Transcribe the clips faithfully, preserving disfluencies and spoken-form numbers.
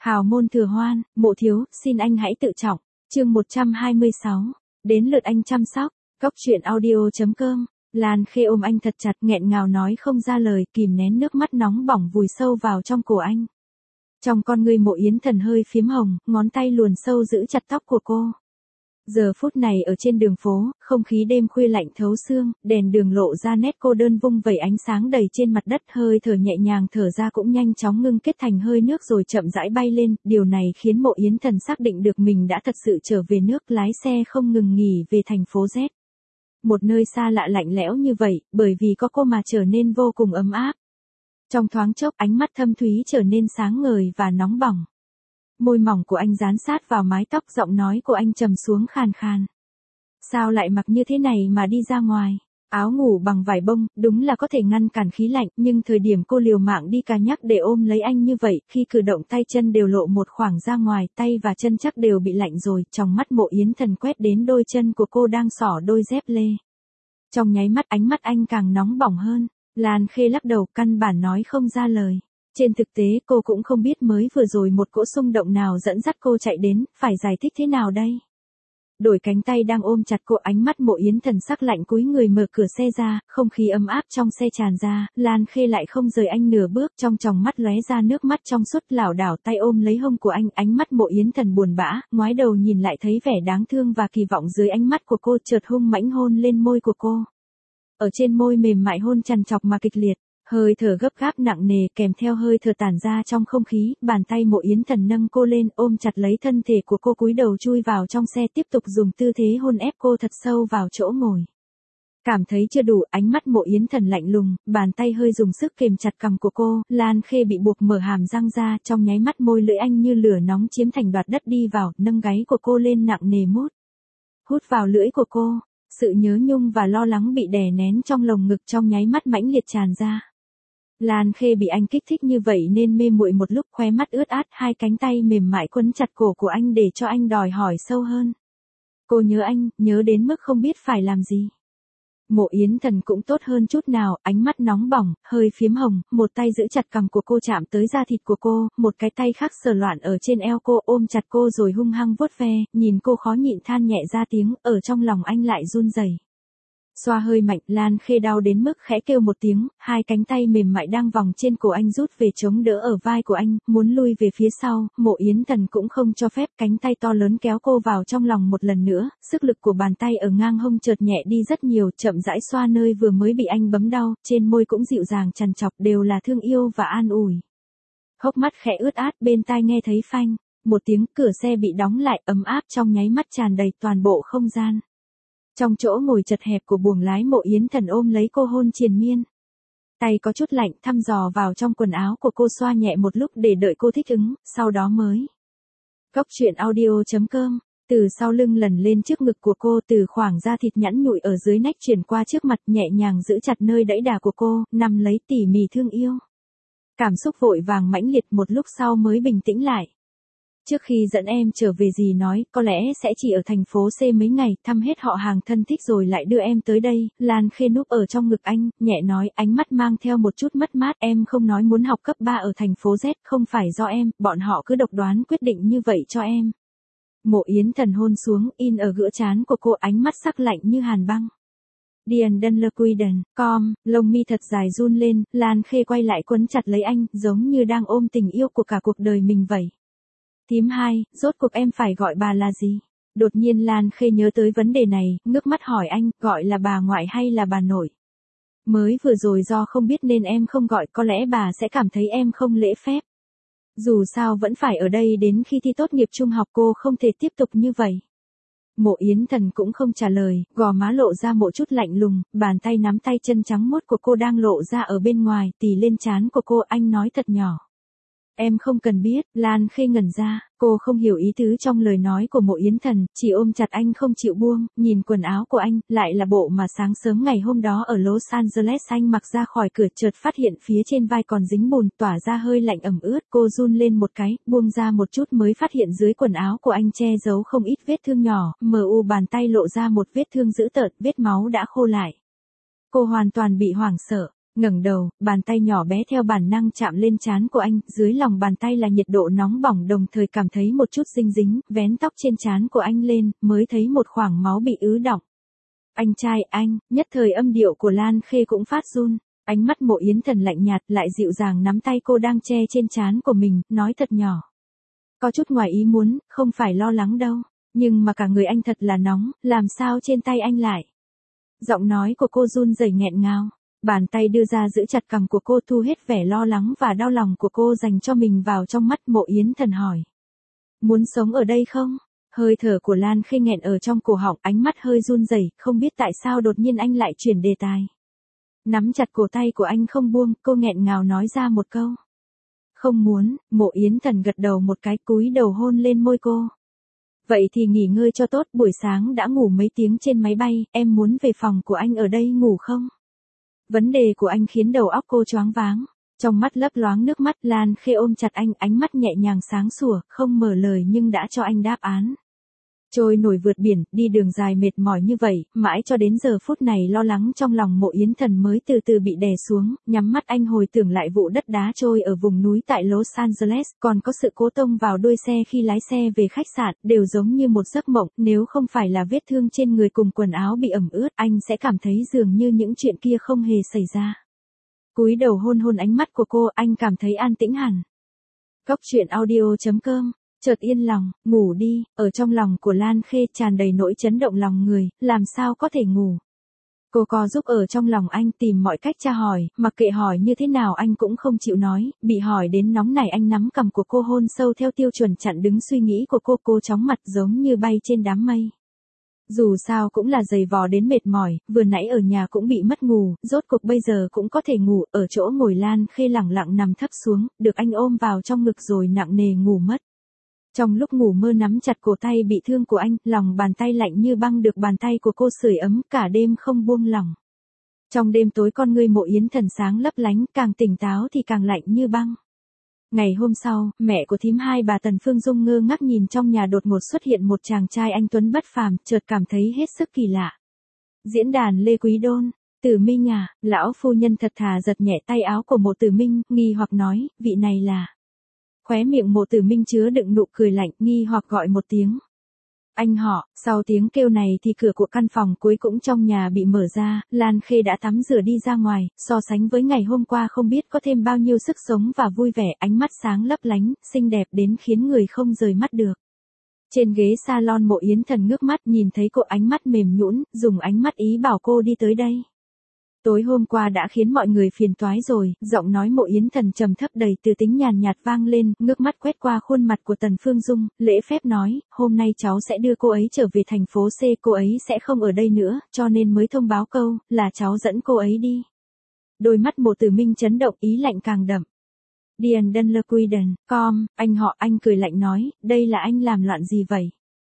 Hào môn thừa hoan, mộ thiếu, xin anh hãy tự trọng. Chương một trăm hai mươi sáu. Đến lượt anh chăm sóc. Góc truyện audio.com. Lan Khê ôm anh thật chặt, nghẹn ngào nói không ra lời, kìm nén nước mắt nóng bỏng vùi sâu vào trong cổ anh. Trong con ngươi Mộ Yến Thần hơi phím hồng, ngón tay luồn sâu giữ chặt tóc của cô. Giờ phút này ở trên đường phố, không khí đêm khuya lạnh thấu xương, đèn đường lộ ra nét cô đơn vung vẩy ánh sáng đầy trên mặt đất, hơi thở nhẹ nhàng thở ra cũng nhanh chóng ngưng kết thành hơi nước rồi chậm rãi bay lên, điều này khiến Mộ Yến Thần xác định được mình đã thật sự trở về nước, lái xe không ngừng nghỉ về thành phố Z. Một nơi xa lạ lạnh lẽo như vậy, bởi vì có cô mà trở nên vô cùng ấm áp. Trong thoáng chốc ánh mắt thâm thúy trở nên sáng ngời và nóng bỏng. Môi mỏng của anh dán sát vào mái tóc, giọng nói của anh trầm xuống khàn khàn. Sao lại mặc như thế này mà đi ra ngoài? Áo ngủ bằng vải bông, đúng là có thể ngăn cản khí lạnh, nhưng thời điểm cô liều mạng đi cà nhắc để ôm lấy anh như vậy, khi cử động tay chân đều lộ một khoảng ra ngoài, tay và chân chắc đều bị lạnh rồi, trong mắt Mộ Yến Thần quét đến đôi chân của cô đang xỏ đôi dép lê. Trong nháy mắt ánh mắt anh càng nóng bỏng hơn, Lan Khê lắc đầu, căn bản nói không ra lời. Trên thực tế cô cũng không biết mới vừa rồi một cỗ xung động nào dẫn dắt cô chạy đến, phải giải thích thế nào đây? Đổi cánh tay đang ôm chặt cô, ánh mắt Mộ Yến Thần sắc lạnh, cúi người mở cửa xe ra, không khí ấm áp trong xe tràn ra, Lan Khê lại không rời anh nửa bước, trong tròng mắt lóe ra nước mắt trong suốt, lảo đảo tay ôm lấy hông của anh, ánh mắt Mộ Yến Thần buồn bã, ngoái đầu nhìn lại thấy vẻ đáng thương và kỳ vọng dưới ánh mắt của cô, chợt hung mãnh hôn lên môi của cô. Ở trên môi mềm mại hôn trằn trọc mà kịch liệt. Hơi thở gấp gáp nặng nề kèm theo hơi thở tản ra trong không khí, bàn tay Mộ Yến Thần nâng cô lên, ôm chặt lấy thân thể của cô, cúi đầu chui vào trong xe, tiếp tục dùng tư thế hôn ép cô thật sâu vào chỗ ngồi. Cảm thấy chưa đủ, ánh mắt Mộ Yến Thần lạnh lùng, bàn tay hơi dùng sức kềm chặt cằm của cô, Lan Khê bị buộc mở hàm răng ra, trong nháy mắt môi lưỡi anh như lửa nóng chiếm thành đoạt đất đi vào, nâng gáy của cô lên nặng nề mút. Hút vào lưỡi của cô, sự nhớ nhung và lo lắng bị đè nén trong lồng ngực trong nháy mắt mãnh liệt tràn ra. Lan Khê bị anh kích thích như vậy nên mê muội một lúc, khóe mắt ướt át, hai cánh tay mềm mại quấn chặt cổ của anh để cho anh đòi hỏi sâu hơn. Cô nhớ anh, nhớ đến mức không biết phải làm gì. Mộ Yến Thần cũng tốt hơn chút nào, ánh mắt nóng bỏng, hơi phím hồng, một tay giữ chặt cằm của cô chạm tới da thịt của cô, một cái tay khác sờ loạn ở trên eo cô, ôm chặt cô rồi hung hăng vuốt ve, nhìn cô khó nhịn than nhẹ ra tiếng, ở trong lòng anh lại run rẩy. Xoa hơi mạnh, Lan Khê đau đến mức khẽ kêu một tiếng, hai cánh tay mềm mại đang vòng trên cổ anh rút về chống đỡ ở vai của anh, muốn lui về phía sau, Mộ Yến Thần cũng không cho phép, cánh tay to lớn kéo cô vào trong lòng một lần nữa, sức lực của bàn tay ở ngang hông chợt nhẹ đi rất nhiều, chậm rãi xoa nơi vừa mới bị anh bấm đau, trên môi cũng dịu dàng trằn trọc, đều là thương yêu và an ủi. Hốc mắt khẽ ướt át, bên tai nghe thấy phanh, một tiếng, cửa xe bị đóng lại, ấm áp trong nháy mắt tràn đầy toàn bộ không gian. Trong chỗ ngồi chật hẹp của buồng lái, Mộ Yến Thần ôm lấy cô hôn triền miên. Tay có chút lạnh, thăm dò vào trong quần áo của cô, xoa nhẹ một lúc để đợi cô thích ứng, sau đó mới. Góc truyện audio.com. Từ sau lưng lần lên trước ngực của cô, từ khoảng da thịt nhẵn nhụi ở dưới nách chuyển qua trước mặt, nhẹ nhàng giữ chặt nơi đẫy đà của cô, nằm lấy tỉ mỉ thương yêu. Cảm xúc vội vàng mãnh liệt, một lúc sau mới bình tĩnh lại. Trước khi dẫn em trở về dì nói, có lẽ sẽ chỉ ở thành phố C mấy ngày, thăm hết họ hàng thân thích rồi lại đưa em tới đây. Lan Khê núp ở trong ngực anh, nhẹ nói, ánh mắt mang theo một chút mất mát, em không nói muốn học cấp ba ở thành phố Z, không phải do em, bọn họ cứ độc đoán quyết định như vậy cho em. Mộ Yến Thần hôn xuống, in ở ggiữa trán của cô, ánh mắt sắc lạnh như hàn băng. Điền Đân Lơ Quy Đần, com, lông mi thật dài run lên, Lan Khê quay lại quấn chặt lấy anh, giống như đang ôm tình yêu của cả cuộc đời mình vậy. Thím hai, rốt cuộc em phải gọi bà là gì? Đột nhiên Lan Khê nhớ tới vấn đề này, ngước mắt hỏi anh, gọi là bà ngoại hay là bà nội? Mới vừa rồi do không biết nên em không gọi, có lẽ bà sẽ cảm thấy em không lễ phép. Dù sao vẫn phải ở đây đến khi thi tốt nghiệp trung học, cô không thể tiếp tục như vậy. Mộ Yến Thần cũng không trả lời, gò má lộ ra một chút lạnh lùng, bàn tay nắm tay chân trắng muốt của cô đang lộ ra ở bên ngoài, tì lên trán của cô, anh nói thật nhỏ. Em không cần biết, Lan Khê ngẩn ra, cô không hiểu ý tứ trong lời nói của Mộ Yến Thần, chỉ ôm chặt anh không chịu buông, nhìn quần áo của anh, lại là bộ mà sáng sớm ngày hôm đó ở Los Angeles anh mặc ra khỏi cửa, chợt phát hiện phía trên vai còn dính bùn, tỏa ra hơi lạnh ẩm ướt, cô run lên một cái, buông ra một chút mới phát hiện dưới quần áo của anh che giấu không ít vết thương nhỏ, mờ u bàn tay lộ ra một vết thương dữ tợn, vết máu đã khô lại. Cô hoàn toàn bị hoảng sợ. Ngẩng đầu, bàn tay nhỏ bé theo bản năng chạm lên trán của anh, dưới lòng bàn tay là nhiệt độ nóng bỏng đồng thời cảm thấy một chút dinh dính, vén tóc trên trán của anh lên, mới thấy một khoảng máu bị ứ đọng. Anh trai anh, nhất thời âm điệu của Lan Khê cũng phát run, ánh mắt Mộ Yến Thần lạnh nhạt lại dịu dàng nắm tay cô đang che trên trán của mình, nói thật nhỏ. Có chút ngoài ý muốn, không phải lo lắng đâu, nhưng mà cả người anh thật là nóng, làm sao trên tay anh lại. Giọng nói của cô run rẩy nghẹn ngào, bàn tay đưa ra giữ chặt cằm của cô thu hết vẻ lo lắng và đau lòng của cô dành cho mình vào trong mắt Mộ Yến Thần hỏi. Muốn sống ở đây không? Hơi thở của Lan Khê nghẹn ở trong cổ họng, ánh mắt hơi run rẩy, không biết tại sao đột nhiên anh lại chuyển đề tài. Nắm chặt cổ tay của anh không buông, cô nghẹn ngào nói ra một câu. Không muốn, Mộ Yến Thần gật đầu một cái, cúi đầu hôn lên môi cô. Vậy thì nghỉ ngơi cho tốt, buổi sáng đã ngủ mấy tiếng trên máy bay, em muốn về phòng của anh ở đây ngủ không? Vấn đề của anh khiến đầu óc cô choáng váng. Trong mắt lấp loáng nước mắt, Lan Khê ôm chặt anh, ánh mắt nhẹ nhàng sáng sủa, không mở lời nhưng đã cho anh đáp án. Trôi nổi vượt biển, đi đường dài mệt mỏi như vậy, mãi cho đến giờ phút này lo lắng trong lòng Mộ Yến Thần mới từ từ bị đè xuống, nhắm mắt anh hồi tưởng lại vụ đất đá trôi ở vùng núi tại Los Angeles, còn có sự cố tông vào đuôi xe khi lái xe về khách sạn, đều giống như một giấc mộng, nếu không phải là vết thương trên người cùng quần áo bị ẩm ướt, anh sẽ cảm thấy dường như những chuyện kia không hề xảy ra. Cúi đầu hôn hôn ánh mắt của cô, anh cảm thấy an tĩnh hẳn. Cốc truyện audio chấm com Chợt yên lòng, ngủ đi, ở trong lòng của Lan Khê tràn đầy nỗi chấn động lòng người, làm sao có thể ngủ. Cô co giúp ở trong lòng anh tìm mọi cách tra hỏi, mặc kệ hỏi như thế nào anh cũng không chịu nói, bị hỏi đến nóng nảy anh nắm cằm của cô hôn sâu theo tiêu chuẩn chặn đứng suy nghĩ của cô, cô chóng mặt giống như bay trên đám mây. Dù sao cũng là dày vò đến mệt mỏi, vừa nãy ở nhà cũng bị mất ngủ, rốt cuộc bây giờ cũng có thể ngủ, ở chỗ ngồi Lan Khê lẳng lặng nằm thấp xuống, được anh ôm vào trong ngực rồi nặng nề ngủ mất. Trong lúc ngủ mơ nắm chặt cổ tay bị thương của anh, lòng bàn tay lạnh như băng được bàn tay của cô sưởi ấm, cả đêm không buông lỏng. Trong đêm tối con ngươi Mộ Yến Thần sáng lấp lánh, càng tỉnh táo thì càng lạnh như băng. Ngày hôm sau, mẹ của thím hai bà Tần Phương Dung ngơ ngác nhìn trong nhà đột ngột xuất hiện một chàng trai anh tuấn bất phàm, chợt cảm thấy hết sức kỳ lạ. Diễn đàn Lê Quý Đôn, Tử Minh à, lão phu nhân thật thà giật nhẹ tay áo của Mộ Tử Minh, nghi hoặc nói, vị này là. Khóe miệng Mộ Tử Minh chứa đựng nụ cười lạnh, nghi hoặc gọi một tiếng. Anh họ, sau tiếng kêu này thì cửa của căn phòng cuối cũng trong nhà bị mở ra, Lan Khê đã tắm rửa đi ra ngoài, so sánh với ngày hôm qua không biết có thêm bao nhiêu sức sống và vui vẻ, ánh mắt sáng lấp lánh, xinh đẹp đến khiến người không rời mắt được. Trên ghế salon Mộ Yến Thần ngước mắt nhìn thấy cô, ánh mắt mềm nhũn, dùng ánh mắt ý bảo cô đi tới đây. Tối hôm qua đã khiến mọi người phiền toái rồi, giọng nói Mộ Yến Thần trầm thấp đầy từ tính nhàn nhạt vang lên, ngước mắt quét qua khuôn mặt của Tần Phương Dung, lễ phép nói, hôm nay cháu sẽ đưa cô ấy trở về thành phố C, cô ấy sẽ không ở đây nữa, cho nên mới thông báo câu, là cháu dẫn cô ấy đi. Đôi mắt Mộ Tử Minh chấn động, ý lạnh càng đậm. Điền Đân Lơ Quy Đần, com, anh họ, anh cười lạnh nói, đây là anh làm loạn gì vậy?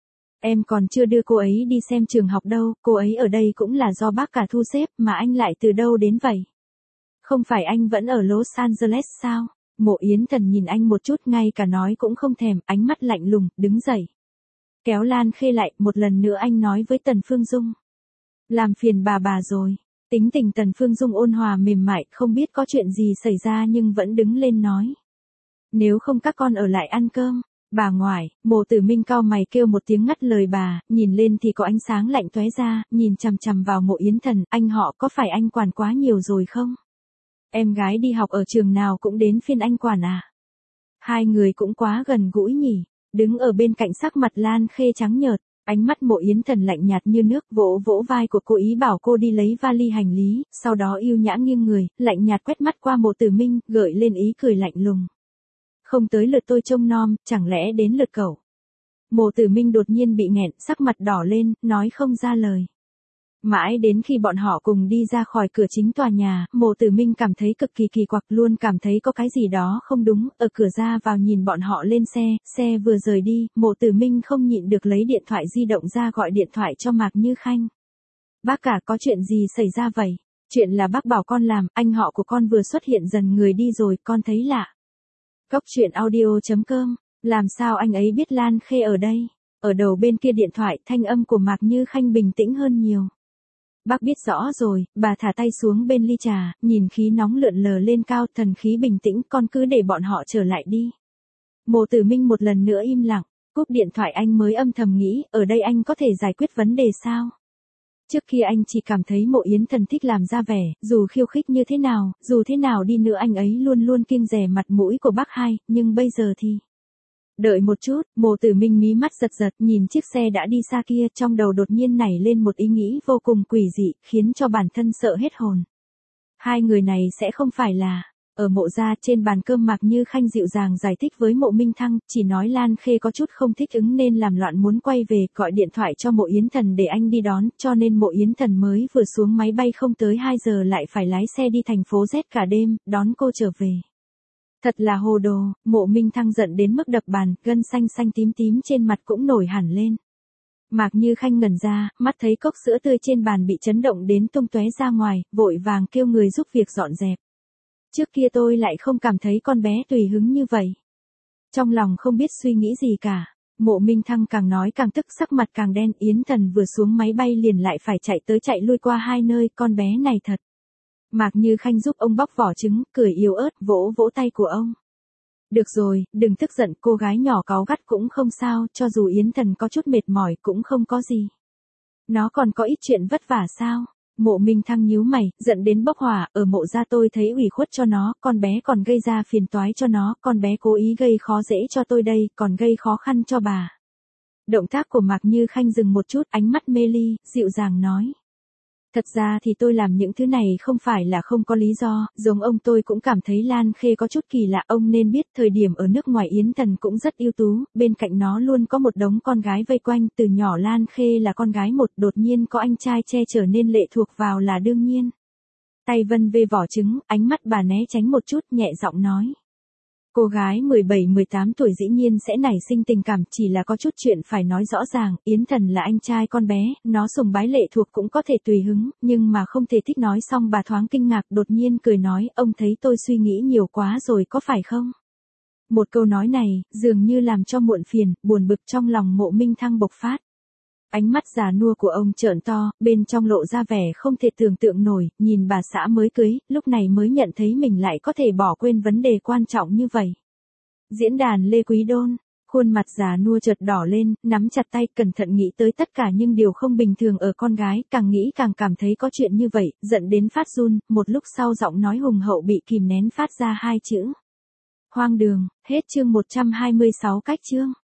Em còn chưa đưa cô ấy đi xem trường học đâu, cô ấy ở đây cũng là do bác cả thu xếp, mà anh lại từ đâu đến vậy? Không phải anh vẫn ở Los Angeles sao? Mộ Yến Thần nhìn anh một chút, ngay cả nói cũng không thèm, ánh mắt lạnh lùng, đứng dậy. Kéo Lan Khê lại, một lần nữa anh nói với Tần Phương Dung. Làm phiền bà bà rồi. Tính tình Tần Phương Dung ôn hòa mềm mại, không biết có chuyện gì xảy ra nhưng vẫn đứng lên nói. Nếu không các con ở lại ăn cơm. Bà ngoại, Mộ Tử Minh cau mày kêu một tiếng ngắt lời bà, nhìn lên thì có ánh sáng lạnh tóe ra, nhìn chằm chằm vào Mộ Yến Thần, anh họ có phải anh quản quá nhiều rồi không? Em gái đi học ở trường nào cũng đến phiên anh quản à? Hai người cũng quá gần gũi nhỉ, đứng ở bên cạnh sắc mặt Lan Khê trắng nhợt, ánh mắt Mộ Yến Thần lạnh nhạt như nước, vỗ vỗ vai của cô ý bảo cô đi lấy vali hành lý, sau đó yêu nhã nghiêng người, lạnh nhạt quét mắt qua Mộ Tử Minh, gợi lên ý cười lạnh lùng. Không tới lượt tôi trông nom, chẳng lẽ đến lượt cậu? Mộ Tử Minh đột nhiên bị nghẹn, sắc mặt đỏ lên, nói không ra lời. Mãi đến khi bọn họ cùng đi ra khỏi cửa chính tòa nhà, Mộ Tử Minh cảm thấy cực kỳ kỳ quặc, luôn cảm thấy có cái gì đó không đúng, ở cửa ra vào nhìn bọn họ lên xe, xe vừa rời đi, Mộ Tử Minh không nhịn được lấy điện thoại di động ra gọi điện thoại cho Mạc Như Khanh. Bác cả, có chuyện gì xảy ra vậy? Chuyện là bác bảo con làm, anh họ của con vừa xuất hiện dần người đi rồi, con thấy lạ. Cốc truyện audio chấm com, làm sao anh ấy biết Lan Khê ở đây? Ở đầu bên kia điện thoại, thanh âm của Mạc Như Khanh bình tĩnh hơn nhiều. Bác biết rõ rồi, bà thả tay xuống bên ly trà, nhìn khí nóng lượn lờ lên cao, thần khí bình tĩnh, con cứ để bọn họ trở lại đi. Mộ Tử Minh một lần nữa im lặng, cúp điện thoại anh mới âm thầm nghĩ, ở đây anh có thể giải quyết vấn đề sao? Trước kia anh chỉ cảm thấy Mộ Yến Thần thích làm ra vẻ, dù khiêu khích như thế nào, dù thế nào đi nữa anh ấy luôn luôn kiêng dè mặt mũi của bác hai, nhưng bây giờ thì... Đợi một chút, Mộ Tử Minh mí mắt giật giật, nhìn chiếc xe đã đi xa kia, trong đầu đột nhiên nảy lên một ý nghĩ vô cùng quỷ dị, khiến cho bản thân sợ hết hồn. Hai người này sẽ không phải là... Ở Mộ gia trên bàn cơm Mạc Như Khanh dịu dàng giải thích với Mộ Minh Thăng, chỉ nói Lan Khê có chút không thích ứng nên làm loạn muốn quay về, gọi điện thoại cho Mộ Yến Thần để anh đi đón, cho nên Mộ Yến Thần mới vừa xuống máy bay không tới hai giờ lại phải lái xe đi thành phố Z cả đêm, đón cô trở về. Thật là hồ đồ, Mộ Minh Thăng giận đến mức đập bàn, gân xanh xanh tím tím trên mặt cũng nổi hẳn lên. Mạc Như Khanh ngẩn ra, mắt thấy cốc sữa tươi trên bàn bị chấn động đến tung tóe ra ngoài, vội vàng kêu người giúp việc dọn dẹp. Trước kia tôi lại không cảm thấy con bé tùy hứng như vậy. Trong lòng không biết suy nghĩ gì cả. Mộ Minh Thăng càng nói càng tức, sắc mặt càng đen. Yến Thần vừa xuống máy bay liền lại phải chạy tới chạy lui qua hai nơi, con bé này thật. Mạc Như Khanh giúp ông bóc vỏ trứng, cười yếu ớt, vỗ vỗ tay của ông. Được rồi, đừng tức giận, cô gái nhỏ cáu gắt cũng không sao, cho dù Yến Thần có chút mệt mỏi cũng không có gì. Nó còn có ít chuyện vất vả sao? Mộ Minh Thăng nhíu mày, giận đến bốc hỏa, ở Mộ gia tôi thấy ủy khuất cho nó, con bé còn gây ra phiền toái cho nó, con bé cố ý gây khó dễ cho tôi đây, còn gây khó khăn cho bà. Động tác của Mạc Như Khanh dừng một chút, ánh mắt mê ly, dịu dàng nói. Thật ra thì tôi làm những thứ này không phải là không có lý do, giống ông tôi cũng cảm thấy Lan Khê có chút kỳ lạ, ông nên biết thời điểm ở nước ngoài Yến Thần cũng rất ưu tú, bên cạnh nó luôn có một đống con gái vây quanh, từ nhỏ Lan Khê là con gái một, đột nhiên có anh trai che chở nên lệ thuộc vào là đương nhiên. Tay vân về vỏ trứng, ánh mắt bà né tránh một chút, nhẹ giọng nói. Cô gái mười bảy mười tám tuổi dĩ nhiên sẽ nảy sinh tình cảm, chỉ là có chút chuyện phải nói rõ ràng, Yến Thần là anh trai con bé, nó sùng bái lệ thuộc cũng có thể tùy hứng, nhưng mà không thể thích. Nói xong bà thoáng kinh ngạc, đột nhiên cười nói, ông thấy tôi suy nghĩ nhiều quá rồi có phải không? Một câu nói này, dường như làm cho muộn phiền, buồn bực trong lòng Mộ Minh Thăng bộc phát. Ánh mắt già nua của ông trợn to, bên trong lộ ra vẻ không thể tưởng tượng nổi, nhìn bà xã mới cưới, lúc này mới nhận thấy mình lại có thể bỏ quên vấn đề quan trọng như vậy. Diễn đàn Lê Quý Đôn, khuôn mặt già nua chợt đỏ lên, nắm chặt tay, cẩn thận nghĩ tới tất cả những điều không bình thường ở con gái, càng nghĩ càng cảm thấy có chuyện như vậy, giận đến phát run, một lúc sau giọng nói hùng hậu bị kìm nén phát ra hai chữ. Hoang đường, hết chương một trăm hai mươi sáu cách chương.